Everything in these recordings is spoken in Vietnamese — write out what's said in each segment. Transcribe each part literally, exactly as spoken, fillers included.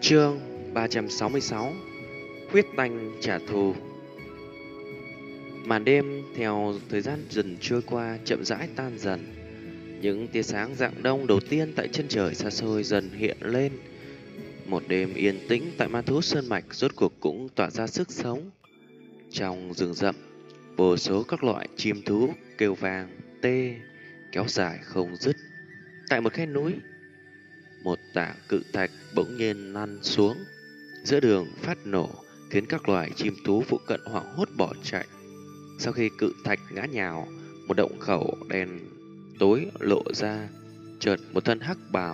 Chương ba trăm sáu mươi sáu. Huyết tanh trả thù. Màn đêm theo thời gian dần trôi qua chậm rãi tan dần. Những tia sáng rạng đông đầu tiên tại chân trời xa xôi dần hiện lên. Một đêm yên tĩnh tại ma thú sơn mạch rốt cuộc cũng tỏa ra sức sống. Trong rừng rậm, vô số các loại chim thú kêu vàng, tê, kéo dài không dứt. Tại một khe núi, một tảng cự thạch bỗng nhiên lăn xuống, giữa đường phát nổ, khiến các loài chim thú phụ cận hoảng hốt bỏ chạy. Sau khi cự thạch ngã nhào, một động khẩu đen tối lộ ra, chợt một thân hắc bào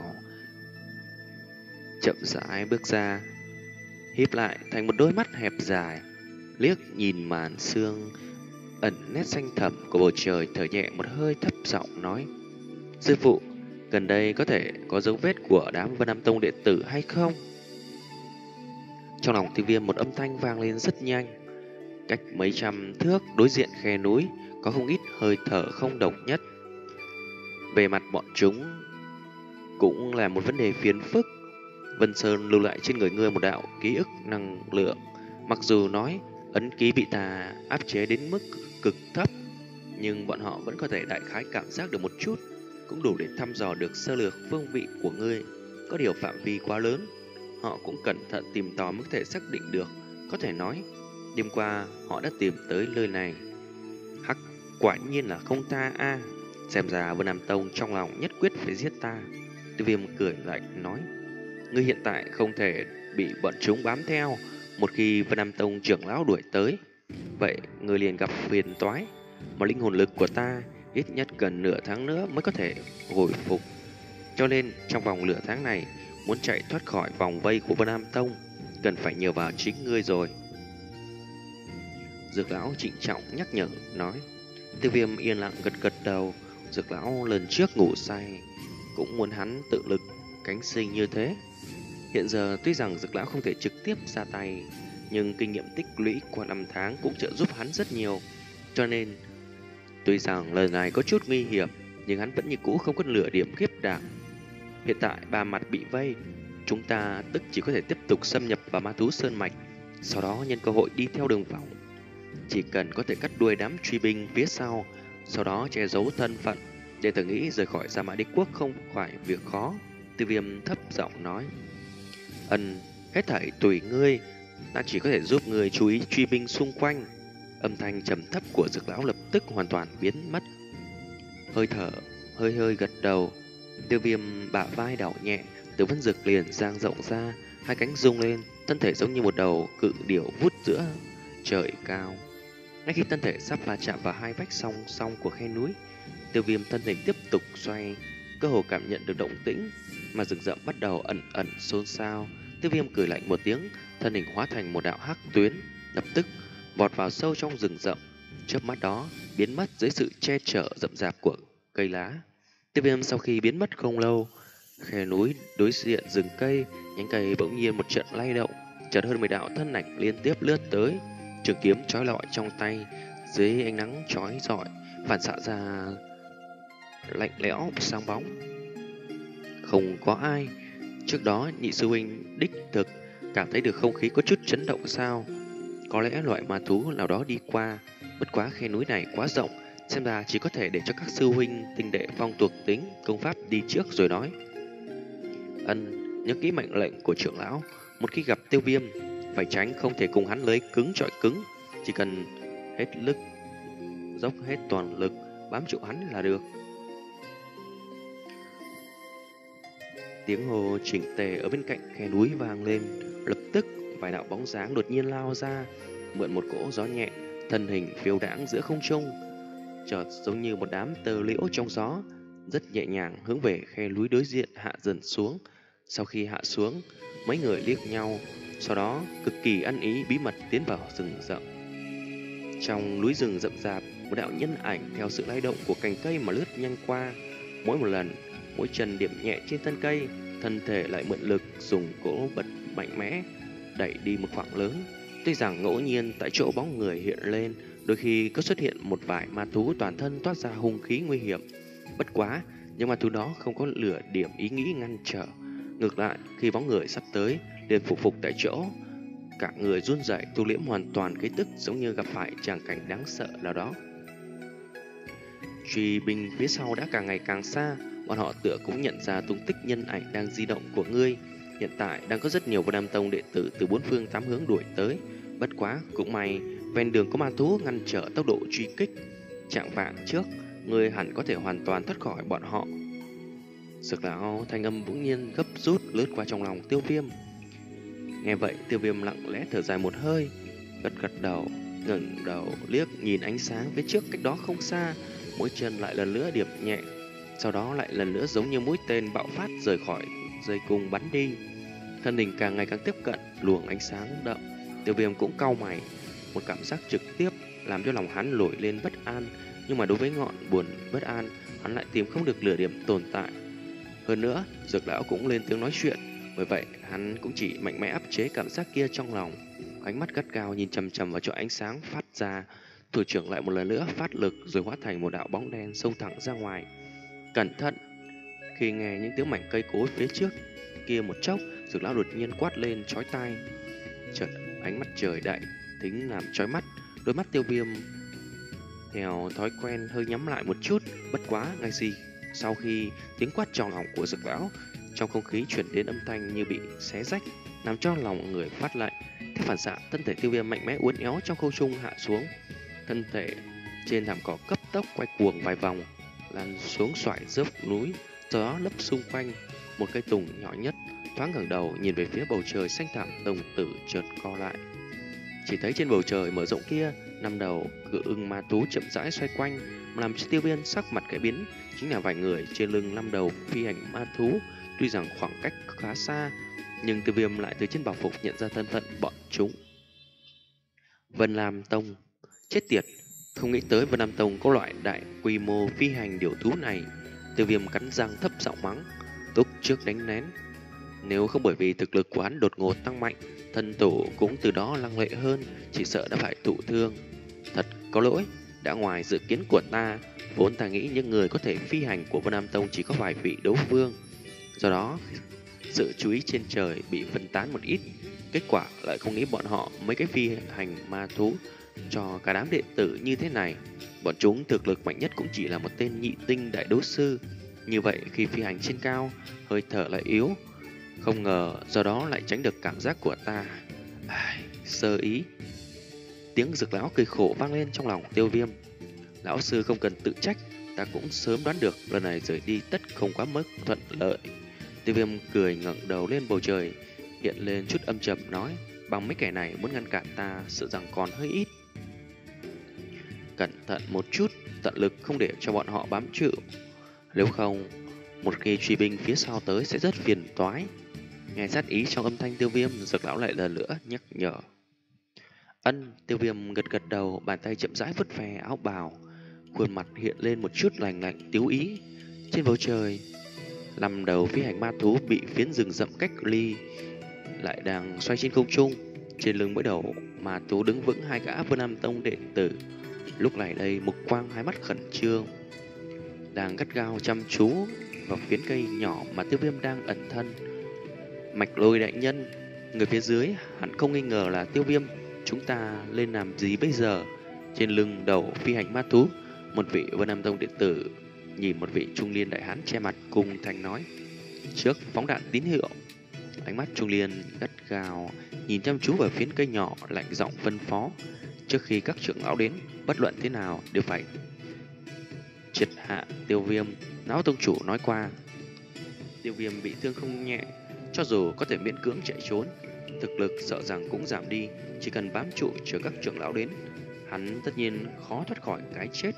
chậm rãi bước ra, híp lại thành một đôi mắt hẹp dài, liếc nhìn màn sương ẩn nét xanh thẳm của bầu trời, thở nhẹ một hơi, thấp giọng nói: "Sư phụ, gần đây có thể có dấu vết của đám Vân Nam Tông đệ tử hay không?" Trong lòng Tiêu Viêm một âm thanh vang lên rất nhanh. Cách mấy trăm thước đối diện khe núi có không ít hơi thở không độc nhất. Về mặt bọn chúng cũng là một vấn đề phiền phức. Vân Sơn lưu lại trên người ngươi một đạo ký ức năng lượng. Mặc dù nói ấn ký bị ta áp chế đến mức cực thấp, nhưng bọn họ vẫn có thể đại khái cảm giác được một chút, cũng đủ để thăm dò được sơ lược phương vị của ngươi. Có điều phạm vi quá lớn, họ cũng cẩn thận tìm tòi mới có thể xác định được. Có thể nói đêm qua họ đã tìm tới nơi này. Hắc, quả nhiên là không ta a. Xem ra Vân Nam Tông trong lòng nhất quyết phải giết ta. Tiêu Viêm cười lạnh nói: "Ngươi hiện tại không thể bị bọn chúng bám theo. Một khi Vân Nam Tông trưởng lão đuổi tới, vậy ngươi liền gặp phiền toái. Mà linh hồn lực của ta ít nhất cần nửa tháng nữa mới có thể hồi phục. Cho nên trong vòng nửa tháng này, muốn chạy thoát khỏi vòng vây của Vân Nam Tông, cần phải nhờ vào chính ngươi rồi." Dược lão trịnh trọng nhắc nhở nói. Tiêu Viêm yên lặng gật gật đầu. Dược lão lần trước ngủ say cũng muốn hắn tự lực cánh sinh như thế. Hiện giờ tuy rằng dược lão không thể trực tiếp ra tay, nhưng kinh nghiệm tích lũy qua năm tháng cũng trợ giúp hắn rất nhiều. Cho nên tuy rằng lần này có chút nguy hiểm, nhưng hắn vẫn như cũ không có nửa điểm khiếp đảm. Hiện tại ba mặt bị vây, chúng ta tức chỉ có thể tiếp tục xâm nhập vào ma thú sơn mạch, sau đó nhân cơ hội đi theo đường vòng. Chỉ cần có thể cắt đuôi đám truy binh phía sau, sau đó che giấu thân phận, để tự nghĩ rời khỏi Sa Mã Đế Quốc không phải việc khó. Tiêu Viêm thấp giọng nói: "Ân, hết thảy tùy ngươi, ta chỉ có thể giúp ngươi chú ý truy binh xung quanh." Âm thanh trầm thấp của dược lão lập tức hoàn toàn biến mất. Hơi thở hơi hơi gật đầu. Tiêu Viêm bả vai đảo nhẹ, Tử Vân Dực liền dang rộng ra, hai cánh rung lên, thân thể giống như một đầu cự điểu vút giữa trời cao. Ngay khi thân thể sắp va chạm vào hai vách song song của khe núi, Tiêu Viêm thân hình tiếp tục xoay, cơ hồ cảm nhận được động tĩnh mà rừng rậm bắt đầu ẩn ẩn xôn xao. Tiêu Viêm cười lạnh một tiếng, thân hình hóa thành một đạo hắc tuyến, lập tức vọt vào sâu trong rừng rậm, chớp mắt đó biến mất dưới sự che chở rậm rạp của cây lá. Tiêu Viêm sau khi biến mất không lâu, khe núi đối diện rừng cây, nhánh cây bỗng nhiên một trận lay động, chợt hơn mười đạo thân ảnh liên tiếp lướt tới, trường kiếm chói lọi trong tay, dưới ánh nắng chói rọi phản xạ ra lạnh lẽo sáng bóng. Không có ai. Trước đó nhị sư huynh đích thực cảm thấy được không khí có chút chấn động sao? Có lẽ loại ma thú nào đó đi qua. Bất quá khe núi này quá rộng, xem ra chỉ có thể để cho các sư huynh tinh đệ phong thuộc tính công pháp đi trước rồi nói. Ân, nhớ kỹ mệnh lệnh của trưởng lão, một khi gặp Tiêu Viêm phải tránh không thể cùng hắn lấy cứng chọi cứng, chỉ cần hết lực dốc hết toàn lực bám trụ hắn là được. Tiếng hô chỉnh tề ở bên cạnh khe núi vang lên, lập tức vài đạo bóng dáng đột nhiên lao ra, mượn một cỗ gió nhẹ, thân hình phiêu đãng giữa không trung, chợt giống như một đám tơ liễu trong gió, rất nhẹ nhàng hướng về khe núi đối diện hạ dần xuống. Sau khi hạ xuống, mấy người liếc nhau, sau đó cực kỳ ăn ý bí mật tiến vào rừng rậm. Trong núi rừng rậm rạp, một đạo nhân ảnh theo sự lay động của cành cây mà lướt nhanh qua. Mỗi một lần, mỗi chân điểm nhẹ trên thân cây, thân thể lại mượn lực dùng cỗ bật mạnh mẽ đẩy đi một khoảng lớn. Tuy rằng ngẫu nhiên tại chỗ bóng người hiện lên, đôi khi có xuất hiện một vài ma thú toàn thân toát ra hung khí nguy hiểm. Bất quá, nhưng ma thú đó không có lửa điểm ý nghĩ ngăn trở. Ngược lại, khi bóng người sắp tới, liền phục phục tại chỗ. Cả người run rẩy, thu liễm hoàn toàn khí tức, giống như gặp phải tràng cảnh đáng sợ nào đó. Truy binh phía sau đã càng ngày càng xa, bọn họ tựa cũng nhận ra tung tích nhân ảnh đang di động của ngươi. Hiện tại đang có rất nhiều Vân Nam Tông đệ tử từ bốn phương tám hướng đuổi tới. Bất quá, cũng may, ven đường có ma thú ngăn trở tốc độ truy kích. Trạng vạng trước, ngươi hẳn có thể hoàn toàn thoát khỏi bọn họ. Dược lão thanh âm bỗng nhiên gấp rút lướt qua trong lòng Tiêu Viêm. Nghe vậy, Tiêu Viêm lặng lẽ thở dài một hơi, gật gật đầu, ngẩng đầu liếc nhìn ánh sáng phía trước cách đó không xa, mũi chân lại lần nữa điểm nhẹ, sau đó lại lần nữa giống như mũi tên bạo phát rời khỏi dây cung bắn đi. Thân hình càng ngày càng tiếp cận luồng ánh sáng đậm, Tiêu Viêm cũng cau mày, một cảm giác trực tiếp làm cho lòng hắn nổi lên bất an, nhưng mà đối với ngọn buồn bất an, hắn lại tìm không được lửa điểm tồn tại. Hơn nữa, Dược lão cũng lên tiếng nói chuyện, bởi vậy hắn cũng chỉ mạnh mẽ áp chế cảm giác kia trong lòng. Ánh mắt gắt gao nhìn chằm chằm vào chỗ ánh sáng phát ra, thủ trưởng lại một lần nữa phát lực rồi hóa thành một đạo bóng đen xông thẳng ra ngoài. Cẩn thận! Khi nghe những tiếng mảnh cây cối phía trước kia một chốc, Dược lão đột nhiên quát lên chói tai. Chợt ánh mắt trời đại thính làm chói mắt, đôi mắt Tiêu Viêm theo thói quen hơi nhắm lại một chút. Bất quá ngay gì sau khi tiếng quát trong lòng của Dược lão, trong không khí chuyển đến âm thanh như bị xé rách, làm cho lòng người phát lạnh. Theo phản xạ, thân thể Tiêu Viêm mạnh mẽ uốn éo trong không trung hạ xuống, thân thể trên thảm cỏ cấp tốc quay cuồng vài vòng, lăn xuống xoải dốc núi, gió lấp xung quanh. Một cây tùng nhỏ nhất thoáng ngẩng đầu nhìn về phía bầu trời xanh thẳm, đồng tử chợt co lại. Chỉ thấy trên bầu trời mở rộng kia, năm đầu cự ưng ma thú chậm rãi xoay quanh, mà làm cho Tiêu Viêm sắc mặt khẽ biến, chính là vài người trên lưng năm đầu phi hành ma thú. Tuy rằng khoảng cách khá xa, nhưng Tiêu Viêm lại từ trên bảo phục nhận ra thân phận bọn chúng. Vân Nam Tông. Chết tiệt, không nghĩ tới Vân Nam Tông có loại đại quy mô phi hành điểu thú này. Tiêu Viêm cắn răng thấp giọng mắng, túc trước đánh nén. Nếu không bởi vì thực lực của hắn đột ngột tăng mạnh, thân tổ cũng từ đó lăng lệ hơn, chỉ sợ đã phải thụ thương. Thật có lỗi, đã ngoài dự kiến của ta, vốn ta nghĩ những người có thể phi hành của Vân Nam Tông chỉ có vài vị đấu vương. Do đó, sự chú ý trên trời bị phân tán một ít. Kết quả lại không nghĩ bọn họ mấy cái phi hành ma thú cho cả đám đệ tử như thế này. Bọn chúng thực lực mạnh nhất cũng chỉ là một tên nhị tinh đại đấu sư. Như vậy khi phi hành trên cao, hơi thở lại yếu. Không ngờ do đó lại tránh được cảm giác của ta. Ai, sơ ý. Tiếng Dược lão cười khổ vang lên trong lòng Tiêu Viêm. Lão sư không cần tự trách, ta cũng sớm đoán được lần này rời đi tất không quá mức thuận lợi. Tiêu Viêm cười ngẩng đầu lên bầu trời, hiện lên chút âm trầm nói, bằng mấy kẻ này muốn ngăn cản ta, sợ rằng còn hơi ít. Cẩn thận một chút, tận lực không để cho bọn họ bám trụ. Nếu không, một khi truy binh phía sau tới sẽ rất phiền toái. Nghe sát ý trong âm thanh Tiêu Viêm, Dược lão lại lần nữa nhắc nhở. Ân, Tiêu Viêm gật gật đầu, bàn tay chậm rãi vuốt ve áo bào, khuôn mặt hiện lên một chút lành lạnh tiếu ý. Trên bầu trời, năm đầu phi hành ma thú bị phiến rừng rậm cách ly lại đang xoay trên không trung. Trên lưng mỗi đầu ma thú đứng vững hai gã Vân Nam Tông đệ tử. Lúc này đây, mục quang hai mắt khẩn trương, đang gắt gao chăm chú vào phiến cây nhỏ mà Tiêu Viêm đang ẩn thân. Mạch Lôi đại nhân, người phía dưới hẳn không nghi ngờ là Tiêu Viêm. Chúng ta lên làm gì bây giờ? Trên lưng đầu phi hành ma thú, một vị Vân Nam Tông đệ tử nhìn một vị trung niên đại hán che mặt cùng thành nói, trước phóng đạn tín hiệu. Ánh mắt trung niên gắt gao nhìn chăm chú vào phiến cây nhỏ, lạnh giọng phân phó, trước khi các trưởng lão đến, bất luận thế nào đều phải triệt hạ Tiêu Viêm. Lão tông chủ nói qua, Tiêu Viêm bị thương không nhẹ, cho dù có thể miễn cưỡng chạy trốn, thực lực sợ rằng cũng giảm đi. Chỉ cần bám trụ chờ các trưởng lão đến, hắn tất nhiên khó thoát khỏi cái chết.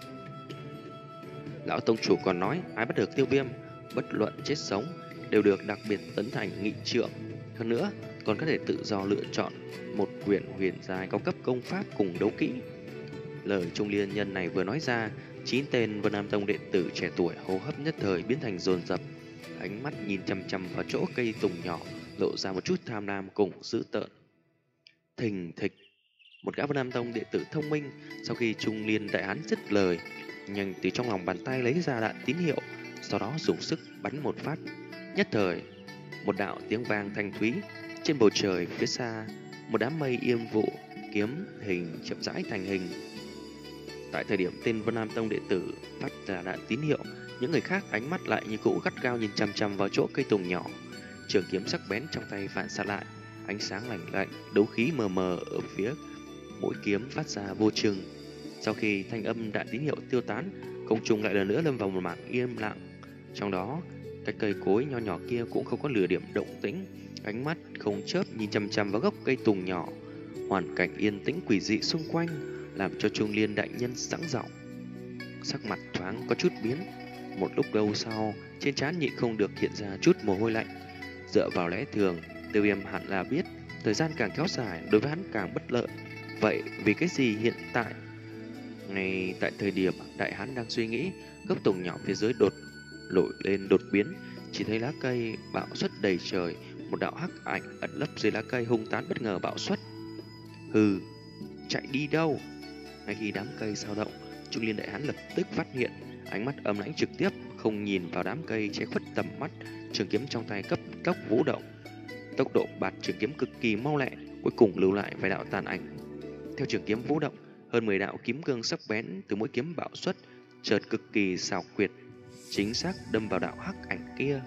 Lão tông chủ còn nói, ai bắt được Tiêu Viêm, bất luận chết sống, đều được đặc biệt tấn thành nghị trượng. Hơn nữa, còn có thể tự do lựa chọn một quyển huyền giai cao cấp công pháp cùng đấu kỹ. Lời trung niên nhân này vừa nói ra, chín tên Vân Nam Tông đệ tử trẻ tuổi hô hấp nhất thời biến thành dồn dập, ánh mắt nhìn chằm chằm vào chỗ cây tùng nhỏ, lộ ra một chút tham lam cùng dữ tợn. Thình thịch, một gã Vân Nam Tông đệ tử thông minh, sau khi trung niên đại hán dứt lời, nhanh từ trong lòng bàn tay lấy ra đạn tín hiệu, sau đó dùng sức bắn một phát. Nhất thời, Một đạo tiếng vang thanh thúy. Trên bầu trời phía xa, một đám mây yên vụ, kiếm hình chậm rãi thành hình. Tại thời điểm tên Vân Nam Tông đệ tử phát ra đạn tín hiệu, những người khác ánh mắt lại như cũ gắt gao nhìn chằm chằm vào chỗ cây tùng nhỏ. Trường kiếm sắc bén trong tay phản xạ lại, ánh sáng lạnh lạnh, đấu khí mờ mờ ở phía mũi kiếm phát ra vô chừng. Sau khi thanh âm đạn tín hiệu tiêu tán, không trung lại lần nữa lâm vào một mảng im lặng. Trong đó, cái cây cối nho nhỏ kia cũng không có lửa điểm động tĩnh, ánh mắt không chớp nhìn chằm chằm vào gốc cây tùng nhỏ. Hoàn cảnh yên tĩnh quỷ dị xung quanh làm cho Trung Liên đại nhân sẵn giọng. Sắc mặt thoáng có chút biến. Một lúc lâu sau, trên trán nhịn không được hiện ra chút mồ hôi lạnh. Dựa vào lẽ thường, Tiêu Viêm hẳn là biết thời gian càng kéo dài đối với hắn càng bất lợi. Vậy vì cái gì hiện tại? Ngay tại thời điểm đại hán đang suy nghĩ, gốc tùng nhỏ phía dưới đột nổi lên đột biến, chỉ thấy lá cây bạo xuất đầy trời, một đạo hắc ảnh ẩn lấp dưới lá cây hung tán bất ngờ bạo xuất. Hừ, chạy đi đâu? Ngay khi đám cây sao động, Trung Liên đại hán lập tức phát hiện, ánh mắt âm lãnh trực tiếp không nhìn vào đám cây che khuất tầm mắt, trường kiếm trong tay cấp tốc vũ động. Tốc độ bạt trường kiếm cực kỳ mau lẹ, cuối cùng lưu lại vài đạo tàn ảnh. Theo trường kiếm vũ động, hơn mười đạo kiếm cương sắc bén từ mỗi kiếm bạo xuất, chợt cực kỳ xảo quyệt, chính xác đâm vào đạo hắc ảnh kia.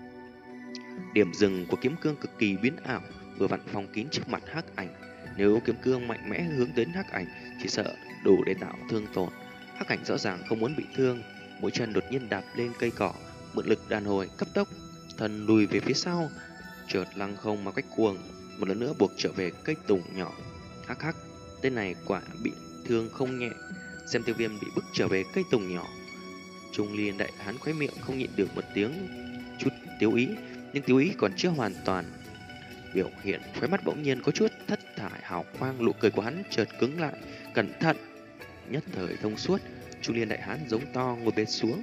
Điểm dừng của kiếm cương cực kỳ biến ảo, vừa vặn phong kín trước mặt hắc ảnh. Nếu kiếm cương mạnh mẽ hướng đến hắc ảnh, chỉ sợ đủ để tạo thương tổn. Hắc ảnh rõ ràng không muốn bị thương, mũi chân đột nhiên đạp lên cây cỏ, mượn lực đàn hồi cấp tốc, thân lùi về phía sau, chợt lăng không mà quách cuồng, một lần nữa buộc trở về cây tùng nhỏ. Hắc hắc, tên này quả bị thương không nhẹ. Xem Tiêu Viêm bị bức trở về cây tùng nhỏ, Trung Liên đại hán khóe miệng không nhịn được một tiếng chút tiếu ý, nhưng tiếu ý còn chưa hoàn toàn. Biểu hiện khóe mắt bỗng nhiên có chút thất thải hào quang, nụ cười của hắn chợt cứng lại. Cẩn thận! Nhất thời thông suốt, Trung Liên đại hán giống to ngồi bệt xuống.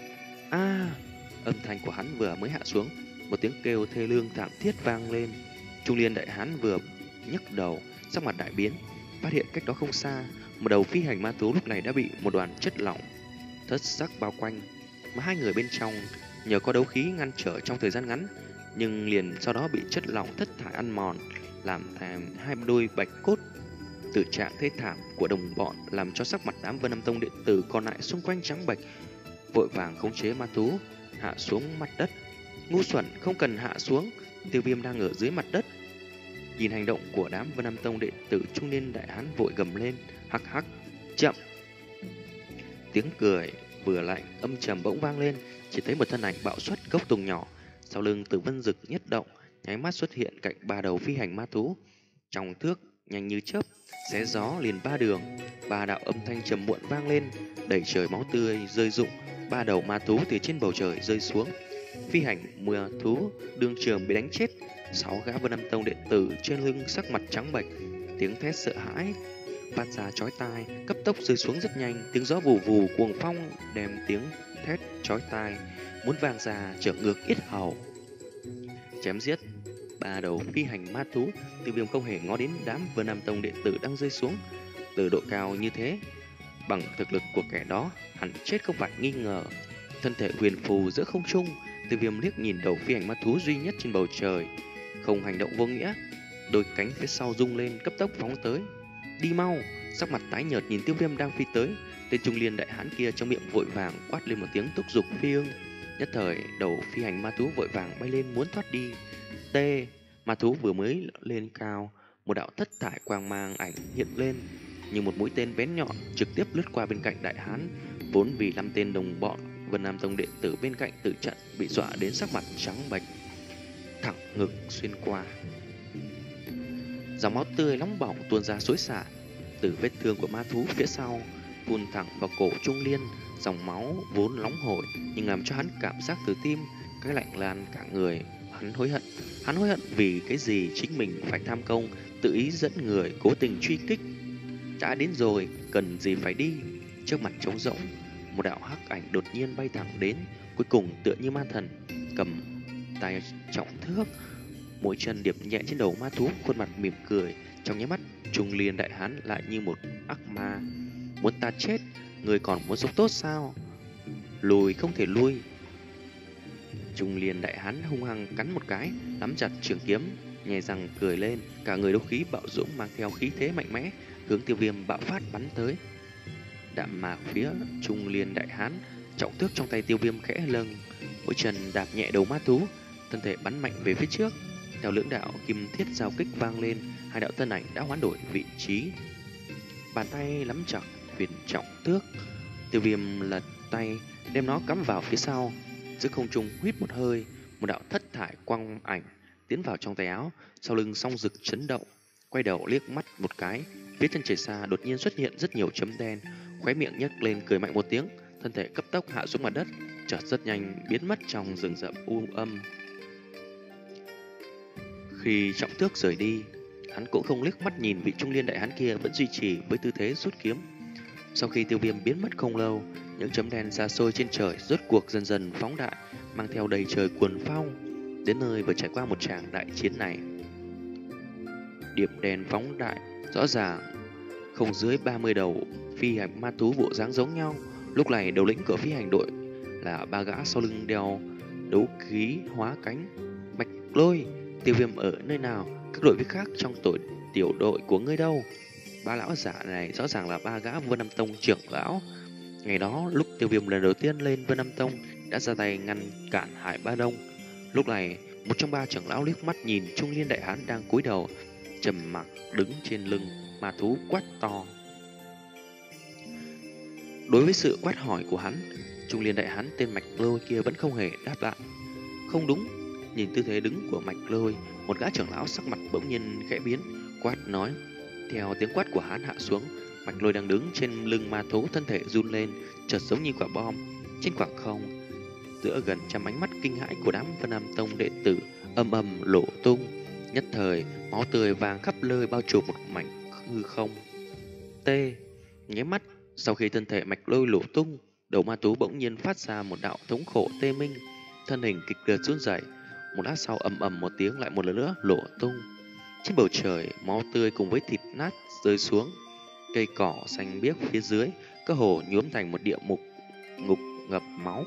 A! Âm thanh của hắn vừa mới hạ xuống, một tiếng kêu thê lương thảm thiết vang lên. Trung Liên đại hán vừa nhấc đầu, sắc mặt đại biến, phát hiện cách đó không xa, một đầu phi hành ma thú lúc này đã bị một đoàn chất lỏng thất sắc bao quanh, mà hai người bên trong nhờ có đấu khí ngăn trở trong thời gian ngắn, nhưng liền sau đó bị chất lỏng thất thải ăn mòn, làm thành hai đôi bạch cốt. Tử trạng thê thảm của đồng bọn làm cho sắc mặt đám Vân Nam Tông đệ tử còn lại xung quanh trắng bệch, vội vàng khống chế ma thú hạ xuống mặt đất. Ngu xuẩn, không cần hạ xuống, Tiêu Viêm đang ở dưới mặt đất. Nhìn hành động của đám Vân Nam Tông đệ tử, Trung Niên đại hán vội gầm lên, hắc hắc, chậm. Tiếng cười vừa lạnh âm trầm bỗng vang lên, chỉ thấy một thân ảnh bạo xuất gốc tùng nhỏ, sau lưng Tử Vân Dực nhất động, nháy mắt xuất hiện cạnh ba đầu phi hành ma thú, trong thước nhanh như chớp, xé gió liền ba đường. Ba đạo âm thanh trầm muộn vang lên, đẩy trời máu tươi rơi rụng, ba đầu ma thú từ trên bầu trời rơi xuống. Phi hành mưa thú đương trường bị đánh chết, sáu gã Vân Nam Tông đệ tử trên lưng sắc mặt trắng bệch, tiếng thét sợ hãi phát ra chói tai, cấp tốc rơi xuống rất nhanh. Tiếng gió vù vù cuồng phong đem tiếng thét chói tai muốn vang ra trở ngược yết hầu. Chém giết ba đầu phi hành ma thú, Tiêu Viêm không hề ngó đến đám Vân Nam Tông đệ tử đang rơi xuống từ độ cao như thế. Bằng thực lực của kẻ đó, hẳn chết không phải nghi ngờ. Thân thể huyền phù giữa không trung, Tiêu Viêm liếc nhìn đầu phi hành ma thú duy nhất trên bầu trời, không hành động vô nghĩa, đôi cánh phía sau rung lên cấp tốc phóng tới. Đi mau! Sắc mặt tái nhợt nhìn Tiêu Viêm đang phi tới, tên Trung Liên đại hán kia trong miệng vội vàng quát lên một tiếng thúc giục phi ưng. Nhất thời đầu phi hành ma thú vội vàng bay lên muốn thoát đi. T! Ma thú vừa mới lên cao, một đạo thất thải quang mang ảnh hiện lên, như một mũi tên bén nhọn trực tiếp lướt qua bên cạnh đại hán. Vốn vì năm tên đồng bọn Vân Nam Tông đệ tử bên cạnh tử trận bị dọa đến sắc mặt trắng bệch, thẳng ngực xuyên qua. Dòng máu tươi nóng bỏng tuôn ra xối xả từ vết thương của ma thú phía sau, phun thẳng vào cổ Trung Liên. Dòng máu vốn nóng hổi nhưng làm cho hắn cảm giác từ tim cái lạnh lan cả người. Hắn hối hận, hắn hối hận vì cái gì chính mình phải tham công, tự ý dẫn người cố tình truy kích. Đã đến rồi, cần gì phải đi. Trước mặt trống rỗng, một đạo hắc ảnh đột nhiên bay thẳng đến, cuối cùng tựa như ma thần, cầm tay trọng thước, mỗi chân điệp nhẹ trên đầu ma thú, khuôn mặt mỉm cười. Trong nháy mắt, Trung Liên đại hán lại như một ác ma. Muốn ta chết, người còn muốn sống tốt sao? Lùi không thể lui. Trung Liên đại hán hung hăng cắn một cái, nắm chặt trường kiếm, nhè răng cười lên, cả người đấu khí bạo dũng mang theo khí thế mạnh mẽ, hướng Tiêu Viêm bạo phát bắn tới. Đạm mạc phía Trung Liên đại hán, trọng tước trong tay Tiêu Viêm khẽ lâng, mỗi chân đạp nhẹ đầu ma thú, thân thể bắn mạnh về phía trước. Theo lưỡng đạo kim thiết giao kích vang lên, hai đạo thân ảnh đã hoán đổi vị trí. Bàn tay nắm chặt huyền trọng tước, Tiêu Viêm lật tay đem nó cắm vào phía sau, giữa không trung huýt một hơi, một đạo thất thải quang ảnh tiến vào trong tay áo, sau lưng song rực chấn động, quay đầu liếc mắt một cái, phía chân trời xa đột nhiên xuất hiện rất nhiều chấm đen, khóe miệng nhếch lên cười mạnh một tiếng, thân thể cấp tốc hạ xuống mặt đất, chợt rất nhanh biến mất trong rừng rậm u âm. Khi trọng tước rời đi, hắn cũng không liếc mắt nhìn vị Trung Liên đại hán kia vẫn duy trì với tư thế rút kiếm. Sau khi Tiêu Viêm biến mất không lâu, những chấm đen xa xôi trên trời rốt cuộc dần dần phóng đại, mang theo đầy trời cuồng phong, đến nơi vừa trải qua một tràng đại chiến này. Điểm đen phóng đại, rõ ràng không dưới ba mươi đầu phi hành ma thú bộ dáng giống nhau. Lúc này đầu lĩnh của phi hành đội là ba gã sau lưng đeo đấu khí hóa cánh. Mạch Lôi, Tiêu Viêm ở nơi nào? Các đội viên khác trong tổ tiểu đội của ngươi đâu? Ba lão giả này rõ ràng là ba gã Vân Nam Tông trưởng lão. Ngày đó lúc Tiêu Viêm lần đầu tiên lên Vân Nam Tông đã ra tay ngăn cản Hải Ba Đông. Lúc này một trong ba trưởng lão liếc mắt nhìn Trung Liên đại hán đang cúi đầu trầm mặc đứng trên lưng ma thú, quát to. Đối với sự quát hỏi của hắn, Trung Liên đại hán tên Mạch Lôi kia vẫn không hề đáp lại. Không đúng, nhìn tư thế đứng của Mạch Lôi, một gã trưởng lão sắc mặt bỗng nhiên khẽ biến, quát nói. Theo tiếng quát của hắn hạ xuống, Mạch Lôi đang đứng trên lưng ma thú, thân thể run lên, chợt giống như quả bom. Trên khoảng không, giữa gần trăm ánh mắt kinh hãi của đám Vân Nam Tông đệ tử âm ầm lộ tung, nhất thời máu tươi vàng khắp nơi bao trùm một mảnh hư không. T. Nháy mắt, sau khi thân thể Mạch Lôi lộ tung, đầu ma thú bỗng nhiên phát ra một đạo thống khổ tê minh, thân hình kịch liệt run rẩy. Một lát sau ầm ầm một tiếng lại một lần nữa lộ tung. Trên bầu trời, máu tươi cùng với thịt nát rơi xuống. Cây cỏ xanh biếc phía dưới, cơ hồ nhuốm thành một địa mục ngục ngập máu.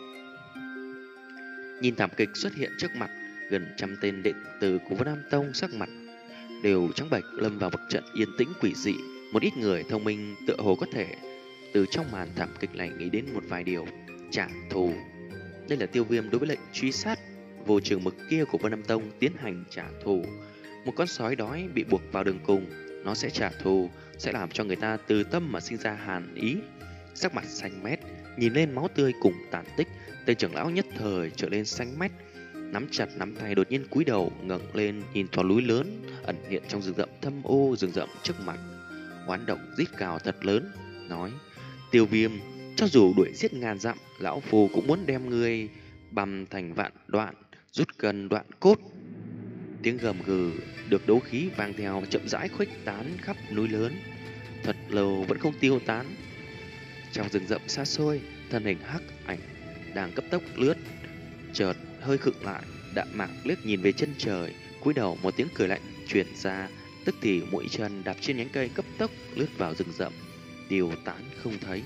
Nhìn thảm kịch xuất hiện trước mặt, gần trăm tên đệ tử của Vân Nam Tông sắc mặt đều trắng bệch, lâm vào một trận yên tĩnh quỷ dị. Một ít người thông minh tựa hồ có thể từ trong màn thảm kịch này nghĩ đến một vài điều. Trả thù. Đây là Tiêu Viêm đối với lệnh truy sát vô trường mực kia của Vân Nam Tông tiến hành trả thù. Một con sói đói bị buộc vào đường cùng, nó sẽ trả thù, sẽ làm cho người ta từ tâm mà sinh ra hàn ý. Sắc mặt xanh mét, nhìn lên máu tươi cùng tàn tích, tên trưởng lão nhất thời trở lên xanh mét, nắm chặt nắm tay, đột nhiên cúi đầu ngẩng lên nhìn tòa núi lớn ẩn hiện trong rừng rậm thâm ô, rừng rậm trước mặt. Hoán động rít cào thật lớn, nói: Tiêu Viêm, cho dù đuổi giết ngàn dặm, lão phù cũng muốn đem ngươi băm thành vạn đoạn, rút gần đoạn cốt. Tiếng gầm gừ được đấu khí vang theo chậm rãi khuếch tán khắp núi lớn, thật lâu vẫn không tiêu tán. Trong rừng rậm xa xôi, thân hình hắc ảnh đang cấp tốc lướt, chợt hơi khựng lại, đạm mạc liếc nhìn về chân trời, cúi đầu, một tiếng cười lạnh truyền ra, tức thì mũi chân đạp trên nhánh cây cấp tốc lướt vào rừng rậm, tiêu tán không thấy.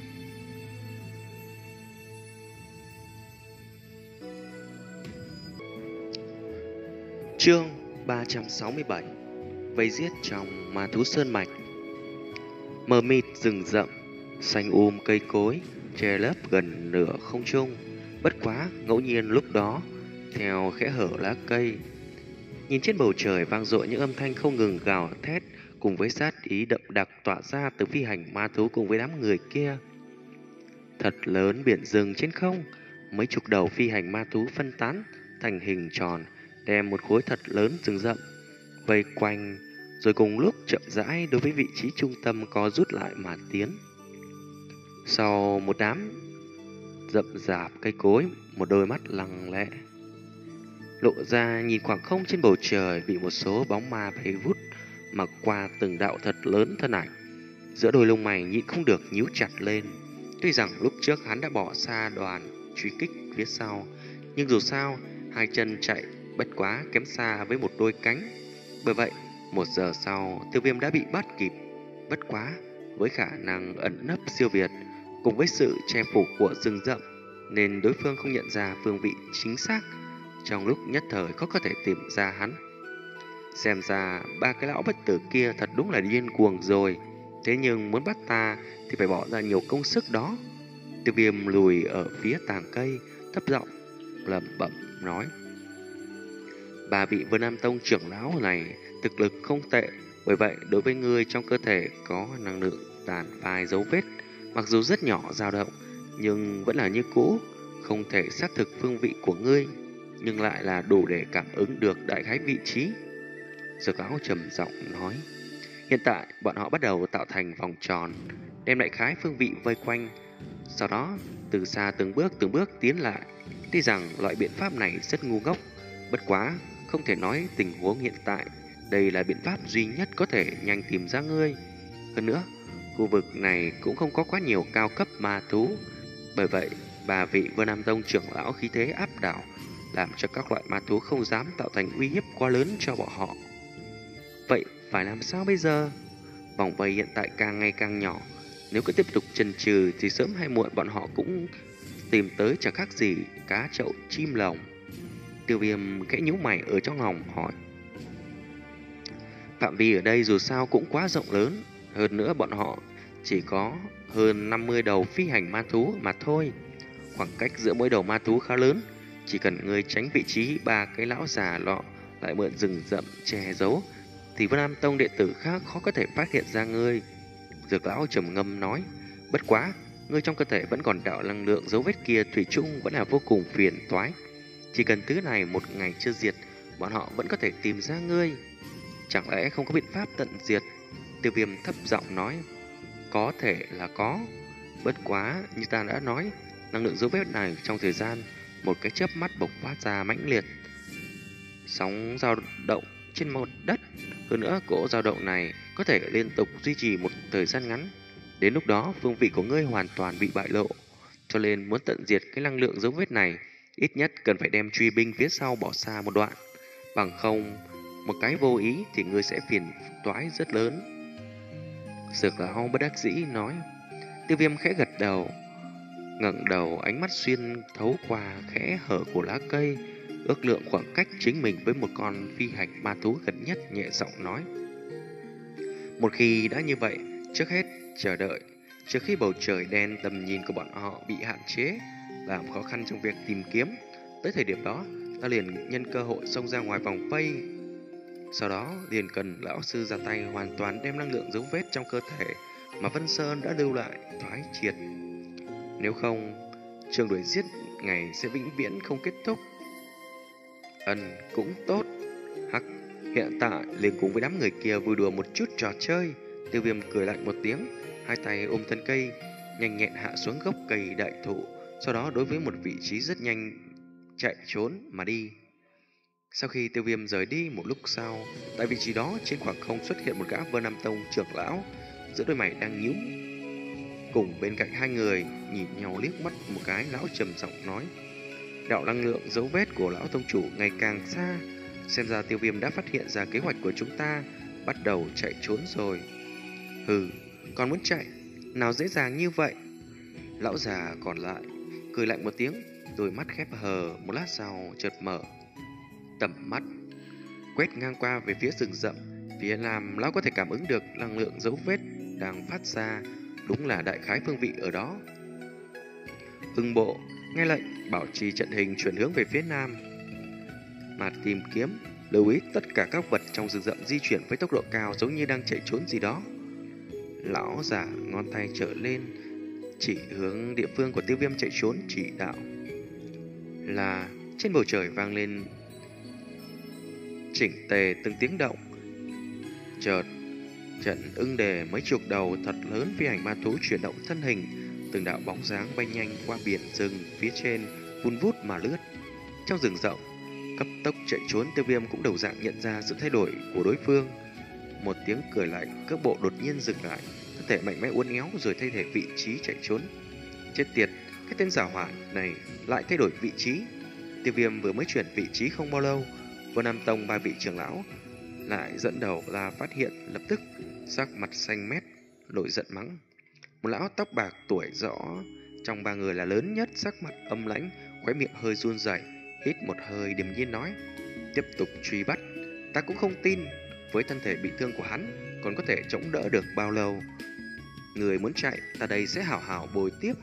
Chương ba trăm sáu mươi bảy. Vây giết trong ma thú sơn mạch. Mờ mịt rừng rậm, xanh um cây cối che lấp gần nửa không trung. Bất quá ngẫu nhiên lúc đó, theo khẽ hở lá cây, nhìn trên bầu trời vang dội những âm thanh không ngừng gào thét, cùng với sát ý đậm đặc tỏa ra từ phi hành ma thú cùng với đám người kia. Thật lớn biển rừng trên không, mấy chục đầu phi hành ma thú phân tán thành hình tròn, đem một khối thật lớn rừng rậm vây quanh, rồi cùng lúc chậm rãi đối với vị trí trung tâm có rút lại mà tiến. Sau một đám rậm rạp cây cối, một đôi mắt lặng lẽ lộ ra nhìn khoảng không trên bầu trời bị một số bóng ma bay vút mà qua từng đạo thật lớn thân ảnh. Giữa đôi lông mày nhịn không được nhíu chặt lên. Tuy rằng lúc trước hắn đã bỏ xa đoàn truy kích phía sau, nhưng dù sao hai chân chạy bất quá kém xa với một đôi cánh. Bởi vậy một giờ sau Tiêu Viêm đã bị bắt kịp. Bất quá với khả năng ẩn nấp siêu việt cùng với sự che phủ của rừng rậm, nên đối phương không nhận ra phương vị chính xác. Trong lúc nhất thời khó có thể tìm ra hắn. Xem ra ba cái lão bất tử kia thật đúng là điên cuồng rồi. Thế nhưng muốn bắt ta thì phải bỏ ra nhiều công sức đó. Tiêu Viêm lùi ở phía tàng cây, thấp giọng lẩm bẩm nói: ba vị Vân Nam Tông trưởng lão này thực lực không tệ, bởi vậy đối với ngươi trong cơ thể có năng lượng tàn phai dấu vết, mặc dù rất nhỏ dao động, nhưng vẫn là như cũ, không thể xác thực phương vị của ngươi, nhưng lại là đủ để cảm ứng được đại khái vị trí. Dược lão trầm giọng nói: hiện tại bọn họ bắt đầu tạo thành vòng tròn, đem đại khái phương vị vây quanh, sau đó từ xa từng bước từng bước tiến lại. Tuy rằng loại biện pháp này rất ngu ngốc, bất quá không thể nói tình huống hiện tại đây là biện pháp duy nhất có thể nhanh tìm ra ngươi. Hơn nữa, khu vực này cũng không có quá nhiều cao cấp ma thú, bởi vậy bà vị Vân Nam Tông trưởng lão khí thế áp đảo, làm cho các loại ma thú không dám tạo thành uy hiếp quá lớn cho bọn họ. Vậy phải làm sao bây giờ? Vòng vây hiện tại càng ngày càng nhỏ, nếu cứ tiếp tục chần chừ thì sớm hay muộn bọn họ cũng tìm tới chẳng khác gì cá chậu chim lồng. Tiêu Viêm khẽ nhíu mày ở trong lòng hỏi: phạm vi ở đây dù sao cũng quá rộng lớn, hơn nữa bọn họ chỉ có hơn năm mươi đầu phi hành ma thú mà thôi. Khoảng cách giữa mỗi đầu ma thú khá lớn, chỉ cần ngươi tránh vị trí ba cái lão già lọ lại mượn rừng rậm che giấu thì Vân Nam Tông đệ tử khác khó có thể phát hiện ra ngươi. Dược lão trầm ngâm nói: bất quá, ngươi trong cơ thể vẫn còn đạo năng lượng dấu vết kia, thủy chung vẫn là vô cùng phiền toái. Chỉ cần thứ này một ngày chưa diệt, bọn họ vẫn có thể tìm ra ngươi. Chẳng lẽ không có biện pháp tận diệt? Tiêu Viêm thấp giọng nói: có thể là có, bất quá như ta đã nói, năng lượng dấu vết này trong thời gian một cái chớp mắt bộc phát ra mãnh liệt, sóng dao động trên mặt đất. Hơn nữa, cỗ dao động này có thể liên tục duy trì một thời gian ngắn. Đến lúc đó, phương vị của ngươi hoàn toàn bị bại lộ. Cho nên muốn tận diệt cái năng lượng dấu vết này, ít nhất cần phải đem truy binh phía sau bỏ xa một đoạn. Bằng không, một cái vô ý thì ngươi sẽ phiền toái rất lớn. Dược lão bất đắc dĩ nói. Tiêu Viêm khẽ gật đầu, ngẩng đầu, ánh mắt xuyên thấu qua khẽ hở của lá cây, ước lượng khoảng cách chính mình với một con phi hành ma thú gần nhất, nhẹ giọng nói: một khi đã như vậy, trước hết chờ đợi, trước khi bầu trời đen tầm nhìn của bọn họ bị hạn chế, làm khó khăn trong việc tìm kiếm. Tới thời điểm đó, ta liền nhân cơ hội xông ra ngoài vòng vây. Sau đó liền cần lão sư ra tay hoàn toàn đem năng lượng dấu vết trong cơ thể mà Vân Sơn đã lưu lại thoái triệt. Nếu không, trường đuổi giết ngày sẽ vĩnh viễn không kết thúc. Ân, cũng tốt. Hắc, hiện tại liền cùng với đám người kia vui đùa một chút trò chơi. Tiêu Viêm cười lạnh một tiếng, hai tay ôm thân cây, nhanh nhẹn hạ xuống gốc cây đại thụ, sau đó đối với một vị trí rất nhanh chạy trốn mà đi. Sau khi Tiêu Viêm rời đi một lúc sau, tại vị trí đó trên khoảng không xuất hiện một gã Vân Nam Tông trưởng lão, giữa đôi mày đang nhíu. Cùng bên cạnh hai người nhìn nhau liếc mắt một cái, lão trầm giọng nói: đạo năng lượng dấu vết của lão tông chủ ngày càng xa, xem ra Tiêu Viêm đã phát hiện ra kế hoạch của chúng ta, bắt đầu chạy trốn rồi. Hừ, còn muốn chạy, nào dễ dàng như vậy. Lão già còn lại cười lạnh một tiếng, đôi mắt khép hờ, một lát sau chợt mở tầm mắt, quét ngang qua về phía rừng rậm phía nam. Lão có thể cảm ứng được năng lượng dấu vết đang phát ra, đúng là đại khái phương vị ở đó. Ưng bộ nghe lệnh, bảo trì trận hình, chuyển hướng về phía nam mà tìm kiếm, lưu ý tất cả các vật trong rừng rậm di chuyển với tốc độ cao, giống như đang chạy trốn gì đó. Lão giả ngón tay trở lên chỉ hướng địa phương của Tiêu Viêm chạy trốn, chỉ đạo. Là trên bầu trời vang lên chỉnh tề từng tiếng động. Chợt trận ưng đề mấy chục đầu thật lớn phi hành ma thú chuyển động thân hình, từng đạo bóng dáng bay nhanh qua biển rừng phía trên, vun vút mà lướt. Trong rừng rộng cấp tốc chạy trốn, Tiêu Viêm cũng đầu dạng nhận ra sự thay đổi của đối phương. Một tiếng cười lạnh, cước bộ đột nhiên dừng lại, thân thể mạnh mẽ uốn éo rồi thay đổi vị trí chạy trốn. Chết tiệt, cái tên giả hỏa này lại thay đổi vị trí. Tiêu Viêm vừa mới chuyển vị trí không bao lâu, Vân Nam Tông ba vị trưởng lão lại dẫn đầu là phát hiện, lập tức sắc mặt xanh mét, nổi giận mắng. Một lão tóc bạc tuổi rõ trong ba người là lớn nhất, sắc mặt âm lãnh, khóe miệng hơi run rẩy, hít một hơi điềm nhiên nói: tiếp tục truy bắt, ta cũng không tin với thân thể bị thương của hắn còn có thể chống đỡ được bao lâu. Người muốn chạy, ta đây sẽ hảo hảo bồi tiếp.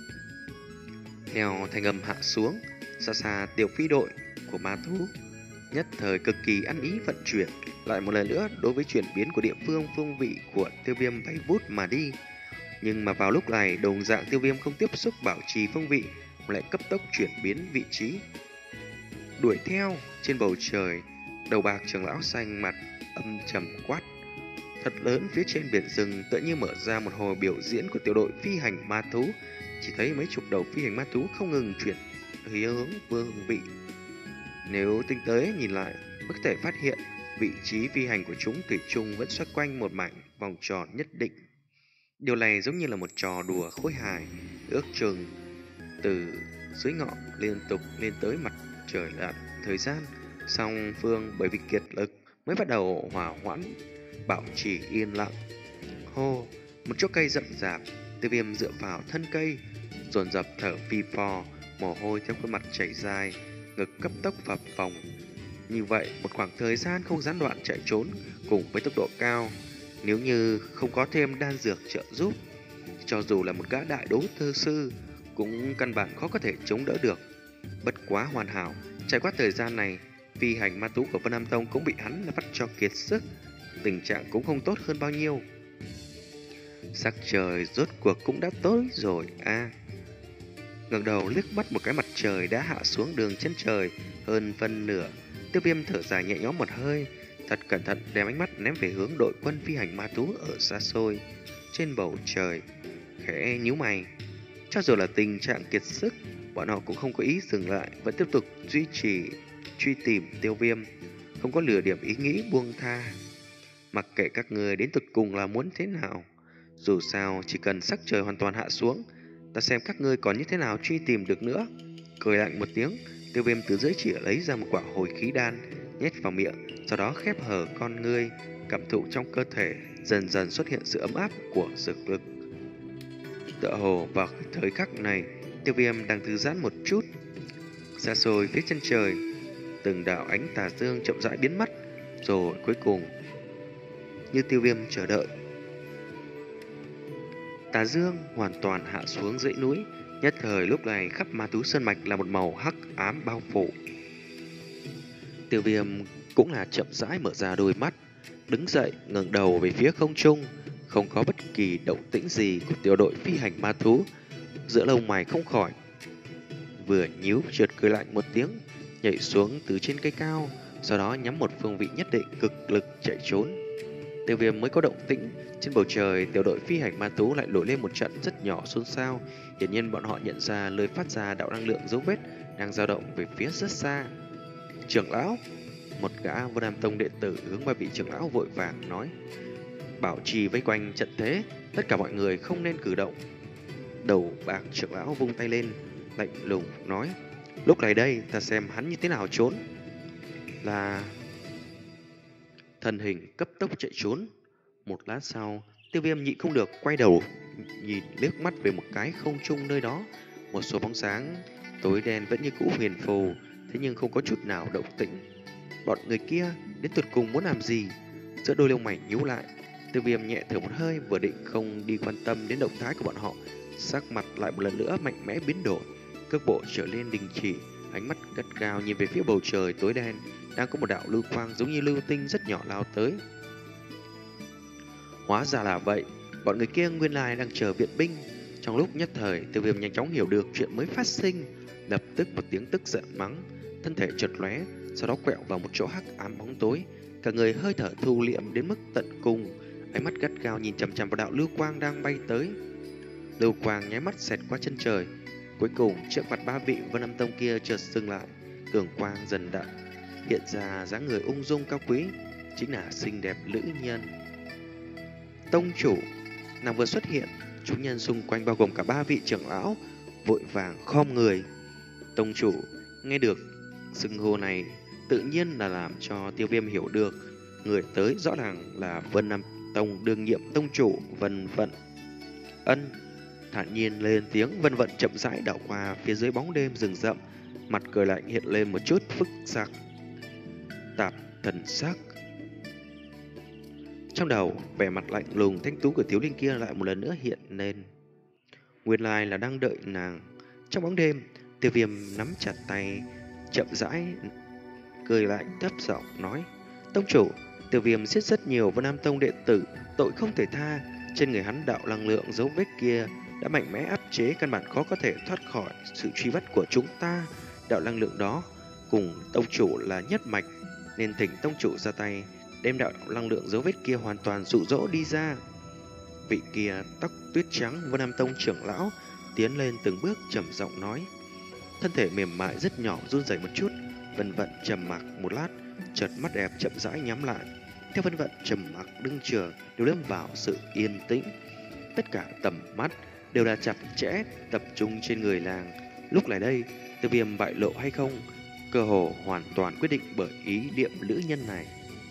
Theo thanh âm hạ xuống, xa xa tiểu phi đội của ma thú nhất thời cực kỳ ăn ý vận chuyển, lại một lần nữa đối với chuyển biến của địa phương, phương vị của Tiêu Viêm bay vút mà đi. Nhưng mà vào lúc này, đồng dạng Tiêu Viêm không tiếp xúc bảo trì phương vị, mà lại cấp tốc chuyển biến vị trí. Đuổi theo, trên bầu trời, đầu bạc trưởng lão xanh mặt âm trầm quát. Thật lớn phía trên biển rừng tựa như mở ra một hồi biểu diễn của tiểu đội phi hành ma thú. Chỉ thấy mấy chục đầu phi hành ma thú không ngừng chuyển hướng phương vị. Nếu tinh tế nhìn lại, mới có thể phát hiện vị trí phi hành của chúng thủy chung vẫn xoay quanh một mảnh vòng tròn nhất định. Điều này giống như là một trò đùa khôi hài, ước chừng từ dưới ngọn liên tục lên tới mặt trời lặn. Thời gian song phương bởi vì kiệt lực mới bắt đầu hòa hoãn, bảo trì yên lặng. Hô, một chỗ cây rậm rạp, Tiêu Viêm dựa vào thân cây, dồn dập thở phì phò, mồ hôi theo khuôn mặt chảy dài, ngực cấp tốc phập phồng. Như vậy, một khoảng thời gian không gián đoạn chạy trốn cùng với tốc độ cao, nếu như không có thêm đan dược trợ giúp, cho dù là một gã đại đấu thư sư cũng căn bản khó có thể chống đỡ được. Bất quá hoàn hảo, trải qua thời gian này, phi hành ma thú của Vân Nam Tông cũng bị hắn bắt cho kiệt sức, tình trạng cũng không tốt hơn bao nhiêu. Sắc trời rốt cuộc cũng đã tối rồi a. À, ngẩng đầu liếc mắt một cái, mặt trời đã hạ xuống đường chân trời hơn phân nửa. Tiêu Viêm thở dài nhẹ nhõm một hơi, thật cẩn thận đem ánh mắt ném về hướng đội quân phi hành ma thú ở xa xôi trên bầu trời, khẽ nhíu mày. Cho dù là tình trạng kiệt sức, bọn họ cũng không có ý dừng lại, vẫn tiếp tục duy trì truy tìm Tiêu Viêm, không có lừa điểm ý nghĩ buông tha. Mặc kệ các người đến tụt cùng là muốn thế nào, dù sao chỉ cần sắc trời hoàn toàn hạ xuống, ta xem các ngươi còn như thế nào truy tìm được nữa. Cười lạnh một tiếng, Tiêu Viêm từ dưới chỉ lấy ra một quả hồi khí đan, nhét vào miệng, sau đó khép hờ con ngươi, cảm thụ trong cơ thể dần dần xuất hiện sự ấm áp của dược lực. Tựa hồ vào thời khắc này, Tiêu Viêm đang thư giãn một chút. Xa xôi phía chân trời, từng đạo ánh tà dương chậm rãi biến mất, rồi cuối cùng như Tiêu Viêm chờ đợi, tà dương hoàn toàn hạ xuống dãy núi. Nhất thời lúc này khắp ma thú sơn mạch là một màu hắc ám bao phủ. Tiêu Viêm cũng là chậm rãi mở ra đôi mắt, đứng dậy ngẩng đầu về phía không trung. Không có bất kỳ động tĩnh gì của tiểu đội phi hành ma thú, giữa lông mày không khỏi vừa nhíu, chợt cười lạnh một tiếng, nhảy xuống từ trên cây cao, sau đó nhắm một phương vị nhất định cực lực chạy trốn. Tiêu Viêm mới có động tĩnh, trên bầu trời tiểu đội phi hành ma thú lại nổi lên một trận rất nhỏ xôn xao. Hiển nhiên bọn họ nhận ra lời phát ra đạo năng lượng dấu vết đang dao động về phía rất xa. Trưởng lão, một gã Vân Nam Tông đệ tử hướng ba vị trưởng lão vội vàng nói: bảo trì vây quanh trận thế, tất cả mọi người không nên cử động. Đầu bạc trưởng lão vung tay lên, lạnh lùng nói: lúc này đây ta xem hắn như thế nào trốn. Là thân hình cấp tốc chạy trốn. Một lát sau, Tiêu Viêm nhịn không được quay đầu nhìn liếc mắt về một cái không trung nơi đó. Một số bóng sáng tối đen vẫn như cũ huyền phù, thế nhưng không có chút nào động tĩnh. Bọn người kia đến tuyệt cùng muốn làm gì? Giữa đôi lông mày nhíu lại, Tiêu Viêm nhẹ thở một hơi, vừa định không đi quan tâm đến động thái của bọn họ, sắc mặt lại một lần nữa mạnh mẽ biến đổi, cước bộ trở lên đình chỉ, ánh mắt gắt gao nhìn về phía bầu trời tối đen, đang có một đạo lưu quang giống như lưu tinh rất nhỏ lao tới. Hóa ra là vậy, bọn người kia nguyên lai đang chờ viện binh. Trong lúc nhất thời, Tiêu Viêm nhanh chóng hiểu được chuyện mới phát sinh, lập tức một tiếng tức giận mắng, thân thể chợt lóe, sau đó quẹo vào một chỗ hắc ám bóng tối, cả người hơi thở thu liễm đến mức tận cùng, ánh mắt gắt gao nhìn chằm chằm vào đạo lưu quang đang bay tới. Lưu quang nháy mắt xẹt qua chân trời, cuối cùng trước mặt ba vị Vân Nam Tông kia chợt dừng lại, cường quang dần đậm, hiện ra dáng người ung dung cao quý, chính là xinh đẹp Lữ Nhân. Tông chủ, nàng vừa xuất hiện, chúng nhân xung quanh bao gồm cả ba vị trưởng lão vội vàng khom người. Tông chủ, nghe được xưng hô này tự nhiên là làm cho Tiêu Viêm hiểu được người tới rõ ràng là Vân Nam Tông đương nhiệm tông chủ Vân Vận Ân. thản nhiên lên tiếng. Vân Vận chậm rãi đảo qua phía dưới bóng đêm rừng rậm, mặt cười lạnh hiện lên một chút phức tạp tạp thần sắc. Trong đầu, vẻ mặt lạnh lùng thanh tú của thiếu niên kia lại một lần nữa hiện lên. Nguyên lai là đang đợi nàng. Trong bóng đêm, Tiêu Viêm nắm chặt tay, chậm rãi cười lạnh thấp giọng nói: "Tông chủ, Tiêu Viêm giết rất nhiều Vân Nam Tông đệ tử, tội không thể tha. Trên người hắn đạo năng lượng dấu vết kia đã mạnh mẽ áp chế, căn bản khó có thể thoát khỏi sự truy bắt của chúng ta. Đạo năng lượng đó cùng tông chủ là nhất mạch, nên thỉnh tông chủ ra tay, đem đạo năng lượng dấu vết kia hoàn toàn dụ dỗ đi ra." Vị kia tóc tuyết trắng Vân Nam Tông trưởng lão tiến lên từng bước trầm giọng nói. Thân thể mềm mại rất nhỏ run rẩy một chút. Vân Vận trầm mặc một lát, chợt mắt đẹp chậm rãi nhắm lại. Theo Vân Vận trầm mặc đứng trường đều lâm vào sự yên tĩnh. Tất cả tầm mắt đều là chặt chẽ tập trung trên người nàng. Lúc này đây, Tiêu Viêm bại lộ hay không, cơ hồ hoàn toàn quyết định bởi ý niệm nữ nhân này.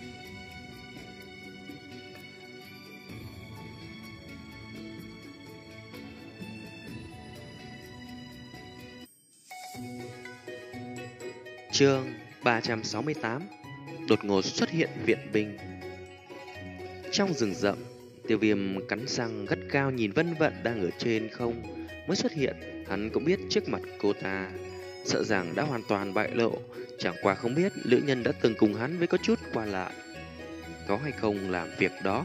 Chương ba trăm sáu mươi tám. Đột ngột xuất hiện viện binh. Trong rừng rậm, Tiêu Viêm cắn răng gắt gao nhìn Vân Vận đang ở trên không. Mới xuất hiện, hắn cũng biết trước mặt cô ta sợ rằng đã hoàn toàn bại lộ. Chẳng qua không biết nữ nhân đã từng cùng hắn với có chút qua lại, có hay không làm việc đó.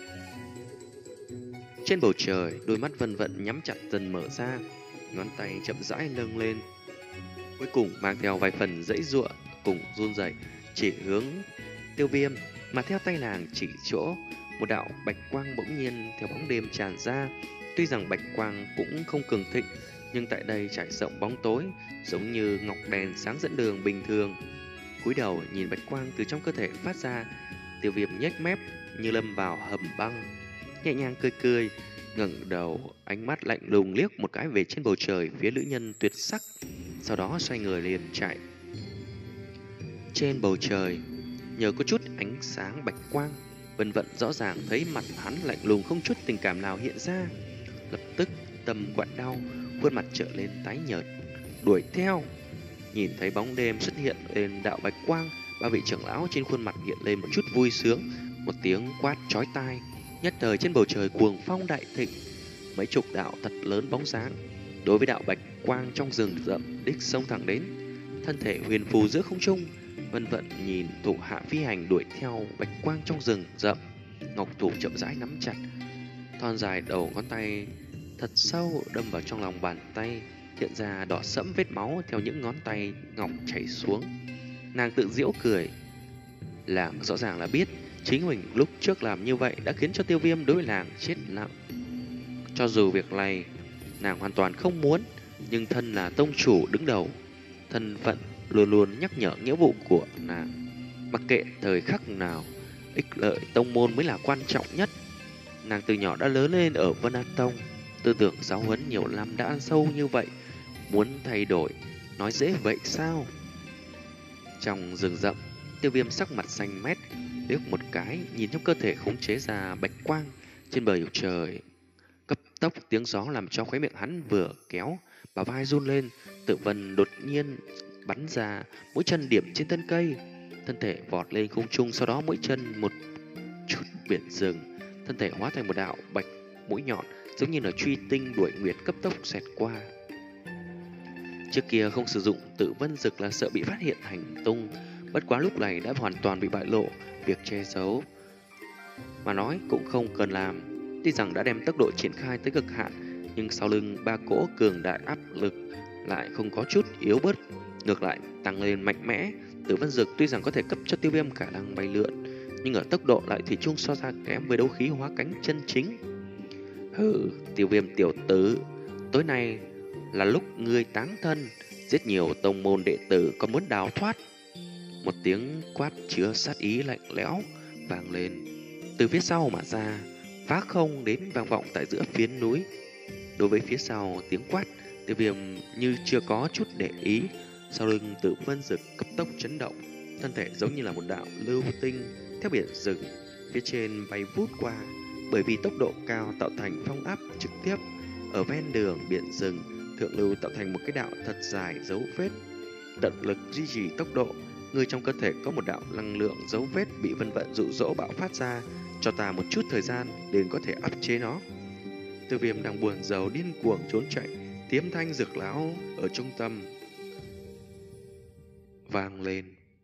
Trên bầu trời, đôi mắt Vân Vận nhắm chặt dần mở ra, ngón tay chậm rãi nâng lên, cuối cùng mang theo vài phần dãy giụa cùng run rẩy chỉ hướng Tiêu Viêm. Mà theo tay nàng chỉ chỗ, một đạo bạch quang bỗng nhiên theo bóng đêm tràn ra. Tuy rằng bạch quang cũng không cường thịnh, nhưng tại đây trải rộng bóng tối, giống như ngọc đèn sáng dẫn đường bình thường. Cúi đầu nhìn bạch quang từ trong cơ thể phát ra, Tiêu Viêm nhếch mép như lâm vào hầm băng, nhẹ nhàng cười cười, ngẩng đầu, ánh mắt lạnh lùng liếc một cái về trên bầu trời phía nữ nhân tuyệt sắc, sau đó xoay người liền chạy. Trên bầu trời, nhờ có chút ánh sáng bạch quang, Vân Vận rõ ràng thấy mặt hắn lạnh lùng, không chút tình cảm nào hiện ra. Lập tức tâm quặn đau, khuôn mặt trở lên tái nhợt, đuổi theo. Nhìn thấy bóng đêm xuất hiện lên đạo bạch quang, ba vị trưởng lão trên khuôn mặt hiện lên một chút vui sướng. Một tiếng quát chói tai, nhất thời trên bầu trời cuồng phong đại thịnh, mấy chục đạo thật lớn bóng dáng đối với đạo bạch quang trong rừng rậm đích xông thẳng đến. Thân thể huyền phù giữa không trung, Vân Vận nhìn thủ hạ phi hành đuổi theo bạch quang trong rừng rậm, ngọc thủ chậm rãi nắm chặt, thon dài đầu ngón tay thật sâu đâm vào trong lòng bàn tay, hiện ra đỏ sẫm vết máu theo những ngón tay ngọc chảy xuống. Nàng tự giễu cười, nàng rõ ràng là biết chính mình lúc trước làm như vậy đã khiến cho Tiêu Viêm đối với nàng chết lặng. Cho dù việc này nàng hoàn toàn không muốn, nhưng thân là tông chủ đứng đầu, thân phận luôn luôn nhắc nhở nghĩa vụ của nàng. Mặc kệ thời khắc nào, ích lợi tông môn mới là quan trọng nhất. Nàng từ nhỏ đã lớn lên ở Vân An Tông, tư tưởng giáo huấn nhiều năm đã ăn sâu như vậy, muốn thay đổi nói dễ vậy sao? Trong rừng rậm, Tiêu Viêm sắc mặt xanh mét, liếc một cái nhìn trong cơ thể khống chế ra bạch quang trên bầu trời. Cấp tốc tiếng gió làm cho khóe miệng hắn vừa kéo, bả vai run lên. Tự Vân đột nhiên bắn ra, mũi chân điểm trên thân cây, thân thể vọt lên không trung, sau đó mũi chân một chút biển rừng, thân thể hóa thành một đạo bạch mũi nhọn, giống như là truy tinh đuổi nguyệt cấp tốc xẹt qua. Trước kia không sử dụng Tự Vân Dực là sợ bị phát hiện hành tung, bất quá lúc này đã hoàn toàn bị bại lộ, việc che giấu mà nói cũng không cần làm. Tuy rằng đã đem tốc độ triển khai tới cực hạn, nhưng sau lưng ba cỗ cường đại áp lực lại không có chút yếu bớt, ngược lại tăng lên mạnh mẽ. Tử Vân Dực tuy rằng có thể cấp cho Tiêu Viêm khả năng bay lượn, nhưng ở tốc độ lại thủy chung so ra kém với đấu khí hóa cánh chân chính. Hừ, Tiêu Viêm tiểu tử, tối nay là lúc ngươi táng thân, giết nhiều tông môn đệ tử còn muốn đào thoát. Một tiếng quát chứa sát ý lạnh lẽo vang lên từ phía sau mà ra, phá không đến vang vọng tại giữa phiến núi. Đối với phía sau tiếng quát, Tiêu Viêm như chưa có chút để ý. Sau lưng Tử Vân Dực cấp tốc chấn động, thân thể giống như là một đạo lưu tinh theo biển rừng phía trên bay vút qua. Bởi vì tốc độ cao tạo thành phong áp trực tiếp, ở ven đường biển rừng thượng lưu tạo thành một cái đạo thật dài dấu vết. Tận lực duy trì tốc độ, người trong cơ thể có một đạo năng lượng dấu vết bị vân vận dụ dỗ bạo phát ra, cho ta một chút thời gian liền có thể áp chế nó. Tiêu Viêm đang buồn rầu điên cuồng trốn chạy, tiếng thanh Dược lão ở trung tâm vang lên.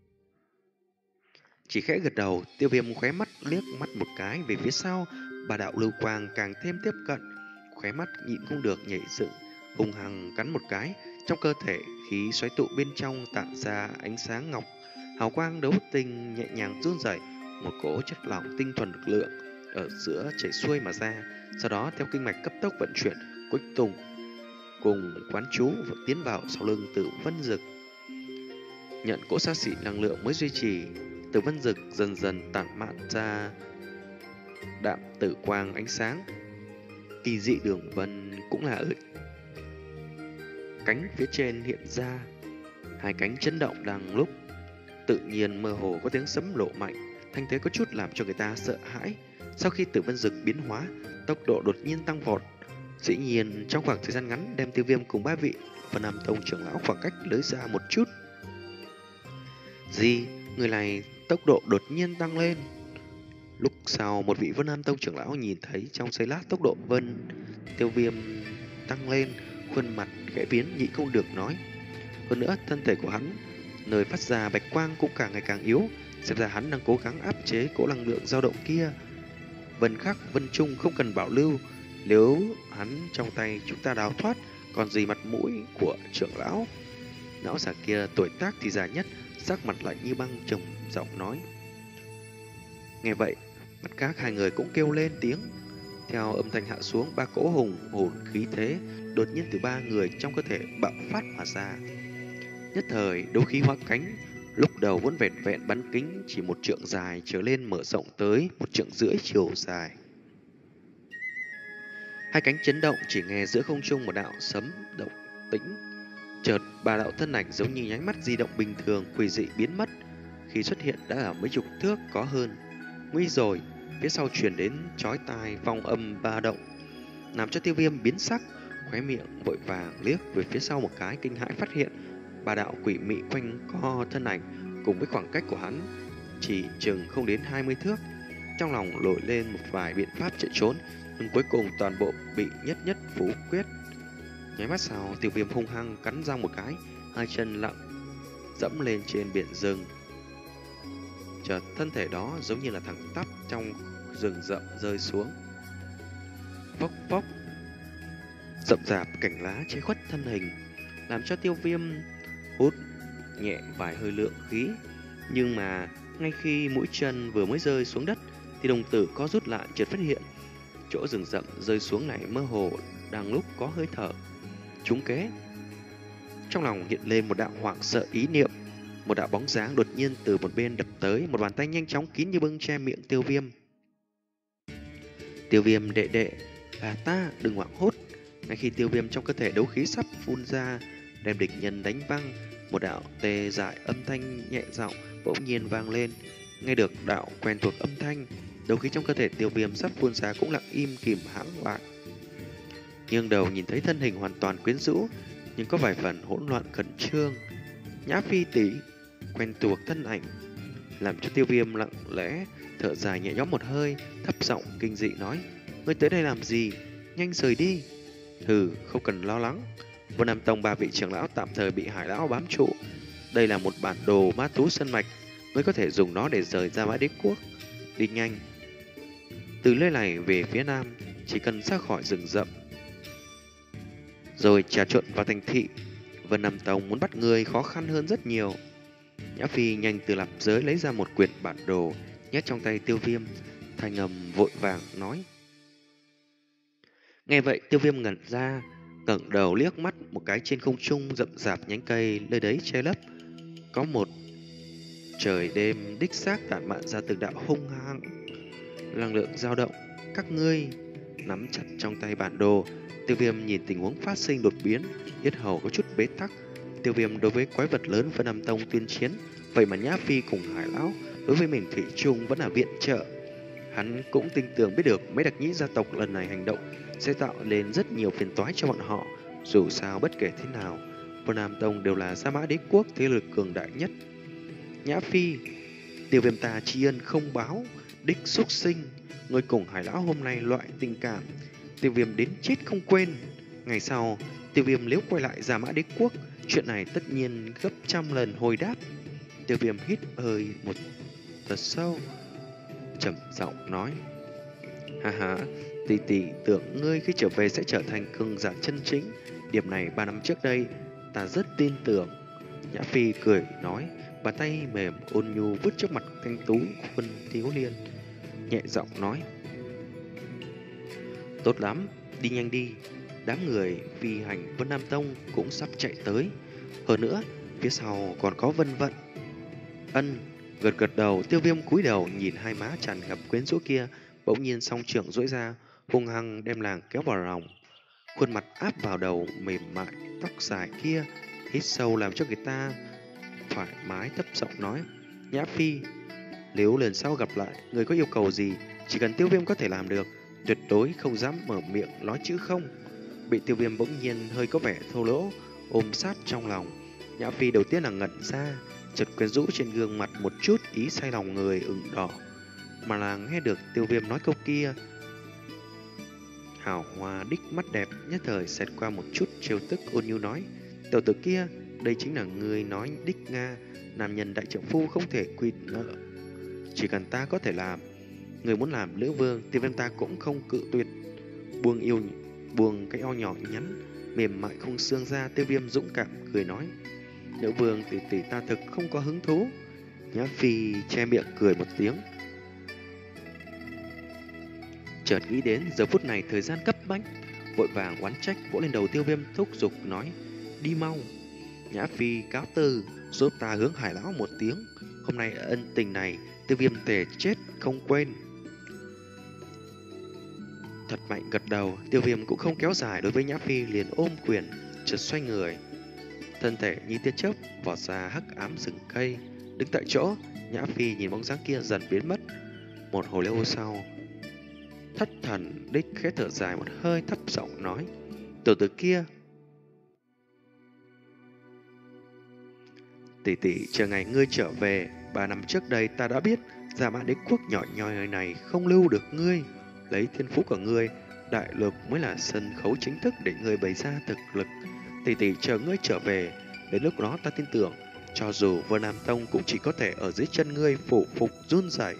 Chỉ khẽ gật đầu, Tiêu Viêm khóe mắt liếc mắt một cái về phía sau, bà đạo lưu quang càng thêm tiếp cận, khóe mắt nhịn không được nhảy dựng, hung hăng cắn một cái, trong cơ thể khí xoáy tụ bên trong tản ra ánh sáng ngọc, hào quang đấu tinh nhẹ nhàng run rẩy, một cỗ chất lỏng tinh thuần lực lượng ở giữa chảy xuôi mà ra, sau đó theo kinh mạch cấp tốc vận chuyển, cuối cùng cùng quán chú và tiến vào sau lưng Tử Vân Dực. Nhận cỗ xa xỉ năng lượng mới duy trì, Tử Vân Dực dần dần tản mạn ra đạm tử quang ánh sáng. Kỳ dị đường vân cũng là ở cánh phía trên hiện ra, hai cánh chấn động đang lúc. Tự nhiên mơ hồ có tiếng sấm lộ mạnh, thanh thế có chút làm cho người ta sợ hãi. Sau khi Tử Vân Dực biến hóa, tốc độ đột nhiên tăng vọt. Dĩ nhiên trong khoảng thời gian ngắn đem Tiêu Viêm cùng ba vị Vân Nam Tông trưởng lão khoảng cách lưới xa một chút. Gì? Người này tốc độ đột nhiên tăng lên. Lúc sau một vị Vân Nam Tông trưởng lão nhìn thấy trong giây lát tốc độ Vân Tiêu Viêm tăng lên, khuôn mặt khẽ biến nhịn không được nói. Hơn nữa thân thể của hắn nơi phát ra bạch quang cũng càng ngày càng yếu, xem ra hắn đang cố gắng áp chế cỗ năng lượng dao động kia. Vân Khắc, Vân Trung không cần bảo lưu, nếu hắn trong tay chúng ta đào thoát, còn gì mặt mũi của trưởng lão. Lão già kia tuổi tác thì già nhất, sắc mặt lạnh như băng, trầm giọng nói. Nghe vậy, mặt các hai người cũng kêu lên tiếng. Theo âm thanh hạ xuống, ba cỗ hùng hồn khí thế đột nhiên từ ba người trong cơ thể bạo phát mà ra. Nhất thời đấu khí hóa cánh, lúc đầu vẫn vẹn vẹn bắn kính chỉ một trượng dài trở lên mở rộng tới một trượng rưỡi chiều dài. Hai cánh chấn động, chỉ nghe giữa không trung một đạo sấm động tĩnh. Chợt ba đạo thân ảnh giống như nháy mắt di động bình thường quỷ dị biến mất. Khi xuất hiện đã ở mấy chục thước có hơn. Nguy rồi, phía sau truyền đến chói tai vòng âm ba động, làm cho Tiêu Viêm biến sắc, khóe miệng vội vàng liếc về phía sau một cái, kinh hãi phát hiện ba đạo quỷ mị quanh co thân ảnh cùng với khoảng cách của hắn chỉ chừng không đến hai mươi thước. Trong lòng nổi lên một vài biện pháp chạy trốn, nhưng cuối cùng toàn bộ bị nhất nhất phủ quyết. Nháy mắt sau, Tiêu Viêm hung hăng cắn răng một cái, hai chân lặng dẫm lên trên biển rừng. Chợt thân thể đó giống như là thẳng tắp trong rừng rậm rơi xuống. Phốc phốc, rậm rạp cành lá che khuất thân hình, làm cho Tiêu Viêm hút nhẹ vài hơi lượng khí. Nhưng mà ngay khi mũi chân vừa mới rơi xuống đất thì đồng tử có rút lại, chợt phát hiện chỗ rừng rậm rơi xuống này mơ hồ đang lúc có hơi thở. Trúng kế. Trong lòng hiện lên một đạo hoảng sợ ý niệm. Một đạo bóng dáng đột nhiên từ một bên đập tới, một bàn tay nhanh chóng kín như bưng che miệng Tiêu Viêm. Tiêu Viêm đệ đệ, là ta, đừng hoảng hốt. Ngay khi Tiêu Viêm trong cơ thể đấu khí sắp phun ra, đem địch nhân đánh văng, một đạo tê dại âm thanh nhẹ giọng bỗng nhiên vang lên. Nghe được đạo quen thuộc âm thanh, đấu khí trong cơ thể Tiêu Viêm sắp phun ra cũng lặng im kìm hãng lại. Nhưng đầu nhìn thấy thân hình hoàn toàn quyến rũ, nhưng có vài phần hỗn loạn khẩn trương. Nhã Phi tỷ, quen thuộc thân ảnh, làm cho Tiêu Viêm lặng lẽ thở dài nhẹ nhõm một hơi, thấp giọng kinh dị nói: ngươi tới đây làm gì? Nhanh rời đi. Hừ, không cần lo lắng. Vân Nam Tông ba vị trưởng lão tạm thời bị Hải lão bám trụ. Đây là một bản đồ ma thú sân mạch, mới có thể dùng nó để rời ra bãi đế quốc. Đi nhanh. Từ nơi này về phía nam, chỉ cần ra khỏi rừng rậm, rồi trà trộn vào thành thị, Vân Nam Tông muốn bắt người khó khăn hơn rất nhiều. Nhã Phi nhanh từ lạp giới lấy ra một quyển bản đồ, nhét trong tay Tiêu Viêm, thanh âm vội vàng nói. Nghe vậy Tiêu Viêm ngẩn ra, ngẩng đầu liếc mắt một cái trên không trung rậm rạp nhánh cây nơi đấy che lấp. Có một trời đêm đích xác tản mạn ra từng đạo hung hăng năng lượng dao động. Các ngươi nắm chặt trong tay bản đồ. Tiêu Viêm nhìn tình huống phát sinh đột biến, yết hầu có chút bế tắc. Tiêu Viêm đối với quái vật lớn Vân Nam Tông tuyên chiến, vậy mà Nhã Phi cùng Hải lão đối với mình thủy chung vẫn là viện trợ. Hắn cũng tin tưởng biết được mấy đặc nhĩ gia tộc lần này hành động sẽ tạo nên rất nhiều phiền toái cho bọn họ. Dù sao bất kể thế nào, Vân Nam Tông đều là Sa Mã Đế quốc thế lực cường đại nhất. Nhã Phi, Tiêu Viêm ta tri ân không báo, đích xuất sinh. Người cùng Hải lão hôm nay loại tình cảm, Tiêu Viêm đến chết không quên. Ngày sau, Tiêu Viêm nếu quay lại Sa Mã Đế quốc, chuyện này tất nhiên gấp trăm lần hồi đáp. Tiêu Viêm hít hơi một thật sâu, trầm giọng nói: ha ha, tỷ tỷ tưởng ngươi khi trở về sẽ trở thành cường giả chân chính. Điểm này ba năm trước đây ta rất tin tưởng. Nhã Phi cười nói, bàn tay mềm ôn nhu vứt trước mặt thanh tú khuôn thiếu niên, nhẹ giọng nói: tốt lắm, đi nhanh đi. Đám người phi hành Vân Nam Tông cũng sắp chạy tới. Hơn nữa, phía sau còn có Vân Vận. Ân, gật gật đầu. Tiêu Viêm cúi đầu nhìn hai má tràn ngập quyến rũ kia, bỗng nhiên song trưởng duỗi ra, hung hăng đem nàng kéo vào lòng. Khuôn mặt áp vào đầu mềm mại, tóc dài kia, hít sâu làm cho người ta thoải mái, thấp giọng nói: Nhã Phi, nếu lần sau gặp lại, người có yêu cầu gì, chỉ cần Tiêu Viêm có thể làm được, tuyệt đối không dám mở miệng nói chữ không. Bị Tiêu Viêm bỗng nhiên hơi có vẻ thô lỗ ôm sát trong lòng, Nhã Phi đầu tiên là ngẩn ra, chợt quyến rũ trên gương mặt một chút ý say lòng người ửng đỏ, mà là nghe được Tiêu Viêm nói câu kia. Hào hoa đích mắt đẹp nhất thời xẹt qua một chút trêu tức, ôn nhu nói: tiểu tử kia, đây chính là người nói đích Nga, nam nhân đại trượng phu không thể quy nợ, chỉ cần ta có thể làm, người muốn làm nữ vương, Tiêu Viêm ta cũng không cự tuyệt. Buông yêu buông cái eo nhỏ nhắn mềm mại không xương ra, Tiêu Viêm dũng cảm cười nói: nữ vương tỷ tỷ ta thực không có hứng thú. Nhã Phi che miệng cười một tiếng, chợt nghĩ đến giờ phút này thời gian cấp bách, vội vàng oán trách vỗ lên đầu Tiêu Viêm, thúc giục nói: đi mau. Nhã Phi cáo từ, giúp ta hướng Hải lão một tiếng, hôm nay ân tình này Tiêu Viêm tề chết không quên. Thật mạnh gật đầu, Tiêu Viêm cũng không kéo dài đối với Nhã Phi, liền ôm quyền, chợt xoay người, thân thể như tia chớp vọt ra hắc ám rừng cây, đứng tại chỗ. Nhã Phi nhìn bóng dáng kia dần biến mất. Một hồi lâu sau, thất thần đích khẽ thở dài một hơi, thấp giọng nói: tiểu tử kia, tỷ tỷ chờ ngày ngươi trở về. Ba năm trước đây ta đã biết Dạ Mã Đế quốc nhỏ nhoi này không lưu được ngươi, lấy thiên phú của ngươi, đại lục mới là sân khấu chính thức để ngươi bày ra thực lực. Tỷ tỷ chờ ngươi trở về, đến lúc đó ta tin tưởng, cho dù Vân Nam Tông cũng chỉ có thể ở dưới chân ngươi phủ phục run rẩy.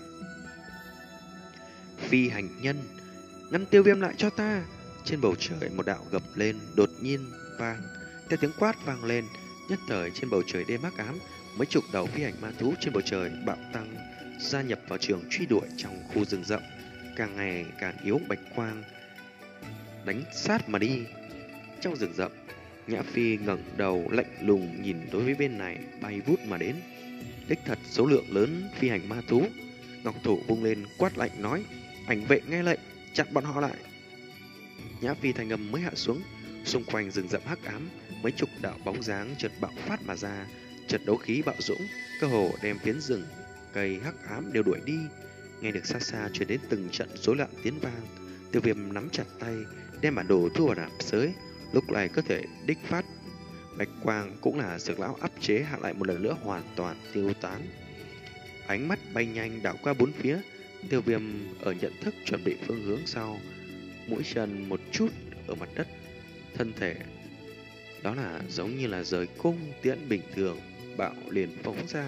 Phi hành nhân, ngăn Tiêu Viêm lại cho ta. Trên bầu trời một đạo gầm lên đột nhiên vang, theo tiếng quát vang lên, nhất thời trên bầu trời đêm hắc ám, mấy chục đầu phi hành ma thú trên bầu trời bạo tăng, gia nhập vào trường truy đuổi trong khu rừng rậm, càng ngày càng yếu bạch quang đánh sát mà đi. Trong rừng rậm, Nhã Phi ngẩng đầu lạnh lùng nhìn đối với bên này bay vút mà đến, đích thật số lượng lớn phi hành ma thú. Ngọc thủ vung lên quát lạnh nói: ảnh vệ nghe lệnh, chặn bọn họ lại. Nhã Phi thanh âm mới hạ xuống, xung quanh rừng rậm hắc ám, mấy chục đạo bóng dáng chợt bạo phát mà ra, chợt đấu khí bạo dũng, cơ hồ đem phiến rừng cây hắc ám đều đuổi đi. Nghe được xa xa truyền đến từng trận rối loạn tiếng vang, Tiêu Viêm nắm chặt tay, đem bản đồ thu vào nạp giới. Lúc này có thể đích phát bạch quang cũng là Dược lão áp chế hạ lại một lần nữa hoàn toàn tiêu tán. Ánh mắt bay nhanh đảo qua bốn phía, Tiêu Viêm ở nhận thức chuẩn bị phương hướng sau, mũi chân một chút ở mặt đất, thân thể đó là giống như là rời cung tiễn bình thường, bạo liền phóng ra.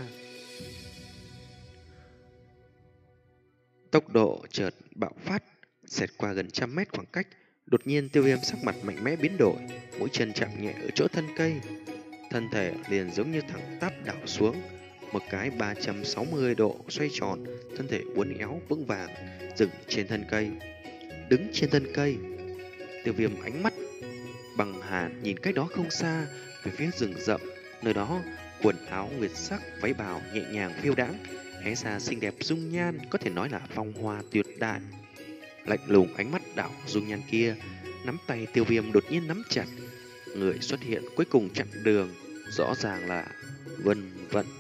Tốc độ chợt bạo phát, xẹt qua gần trăm mét khoảng cách. Đột nhiên Tiêu Viêm sắc mặt mạnh mẽ biến đổi, mũi chân chạm nhẹ ở chỗ thân cây, thân thể liền giống như thẳng tắp đảo xuống, một cái ba trăm sáu mươi độ xoay tròn, thân thể uốn éo vững vàng dừng trên thân cây. Đứng trên thân cây, Tiêu Viêm ánh mắt bằng hàn nhìn cách đó không xa về phía rừng rậm, nơi đó quần áo nguyệt sắc váy bào nhẹ nhàng phiêu đãng, hé ra xinh đẹp dung nhan, có thể nói là phong hoa tuyệt đại. Lạnh lùng ánh mắt đảo dung nhan kia, nắm tay Tiêu Viêm đột nhiên nắm chặt. Người xuất hiện cuối cùng chặn đường, rõ ràng là Vân Vận.